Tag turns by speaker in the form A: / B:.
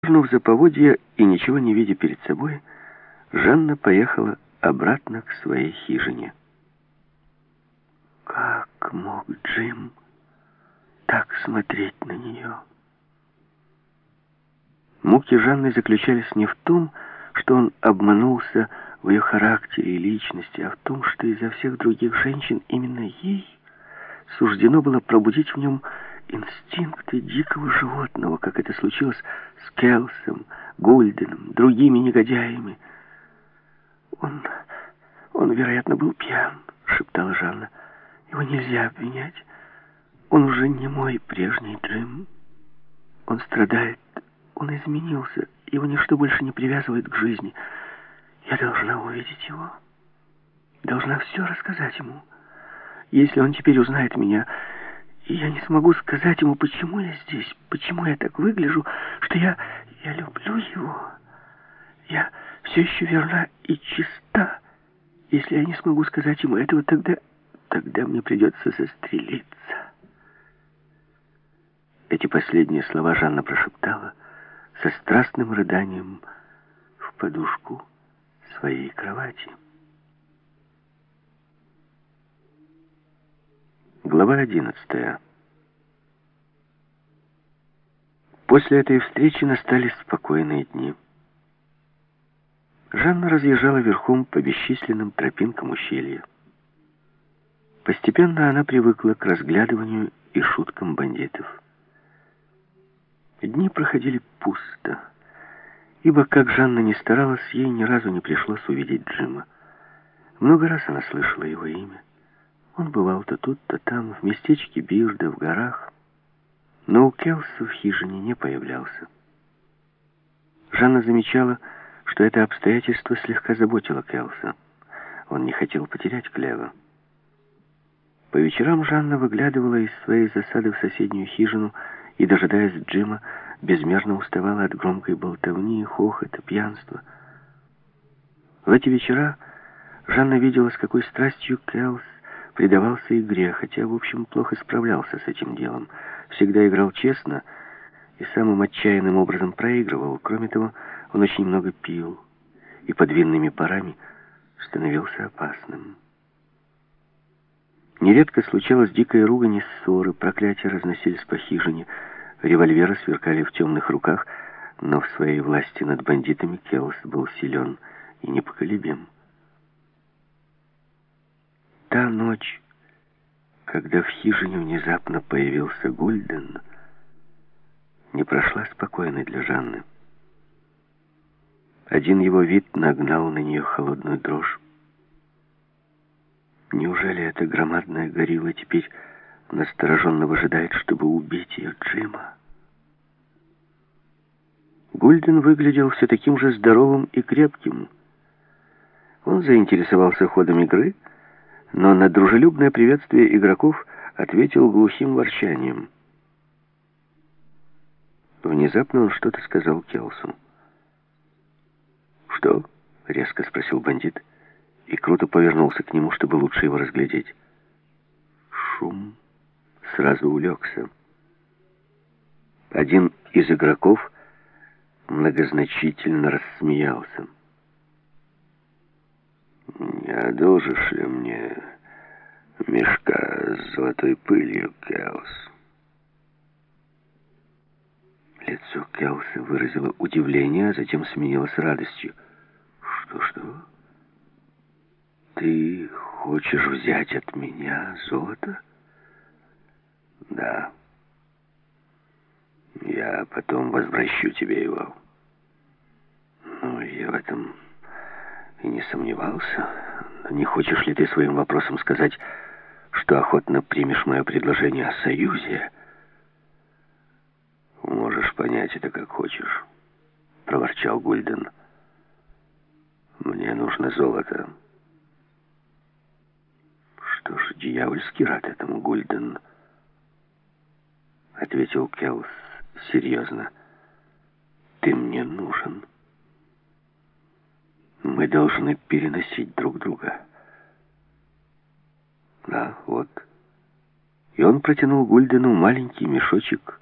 A: Дернув за поводья и ничего не видя перед собой, Жанна поехала обратно к своей хижине. Как мог Джим так смотреть на нее? Муки Жанны заключались не в том, что он обманулся в ее характере и личности, а в том, что изо всех других женщин именно ей суждено было пробудить в нем инстинкты дикого животного, как это случилось с Келсом, Гульденом, другими негодяями. Он, вероятно, был пьян, шептала Жанна. Его нельзя обвинять. Он уже не мой прежний Джим. Он страдает, он изменился, его ничто больше не привязывает к жизни. Я должна увидеть его, должна все рассказать ему. Если он теперь узнает меня, я не смогу сказать ему, почему я здесь, почему я так выгляжу, что я люблю его. Я все еще верна и чиста. Если я не смогу сказать ему этого, тогда мне придется застрелиться. Эти последние слова Жанна прошептала со страстным рыданием в подушку своей кровати. Глава 11. После этой встречи настали спокойные дни. Жанна разъезжала верхом по бесчисленным тропинкам ущелья. Постепенно она привыкла к разглядыванию и шуткам бандитов. Дни проходили пусто, ибо, как Жанна ни старалась, ей ни разу не пришлось увидеть Джима. Много раз она слышала его имя. Он бывал то тут, то там, в местечке Бирда, в горах, но у Келса в хижине не появлялся. Жанна замечала, что это обстоятельство слегка заботило Келса. Он не хотел потерять Клева. По вечерам Жанна выглядывала из своей засады в соседнюю хижину и, дожидаясь Джима, безмерно уставала от громкой болтовни, хохота, пьянства. В эти вечера Жанна видела, с какой страстью Келс предавался игре, хотя, в общем, плохо справлялся с этим делом. Всегда играл честно и самым отчаянным образом проигрывал. Кроме того, он очень много пил и под винными парами становился опасным. Нередко случалась дикая ругань и ссоры, проклятия разносились по хижине, револьверы сверкали в темных руках, но в своей власти над бандитами Келс был силен и непоколебим. Та ночь, когда в хижине внезапно появился Гульден, не прошла спокойно для Жанны. Один его вид нагнал на нее холодную дрожь. Неужели эта громадная горилла теперь настороженно выжидает, чтобы убить ее Джима? Гульден выглядел все таким же здоровым и крепким. Он заинтересовался ходом игры, но на дружелюбное приветствие игроков ответил глухим ворчанием. Внезапно он что-то сказал Келсу. «Что?» — резко спросил бандит и круто повернулся к нему, чтобы лучше его разглядеть. Шум сразу улегся. Один из игроков многозначительно рассмеялся. «Не одолжишь ли мне мешка с золотой пылью, Келс?» Лицо Келса выразило удивление, а затем сменилось радостью. «Что? Ты хочешь взять от меня золото?» «Да. Я потом возвращу тебе его». «Ну, я в этом и не сомневался. Но не хочешь ли ты своим вопросом сказать, что охотно примешь мое предложение о союзе?» «Можешь понять это как хочешь», — проворчал Гульден. «Мне нужно золото». «Что ж, дьявольски рад этому, Гульден», — ответил Келс серьезно. «Ты мне нужен. Мы должны переносить друг друга». «Да, вот». И он протянул Гульдену маленький мешочек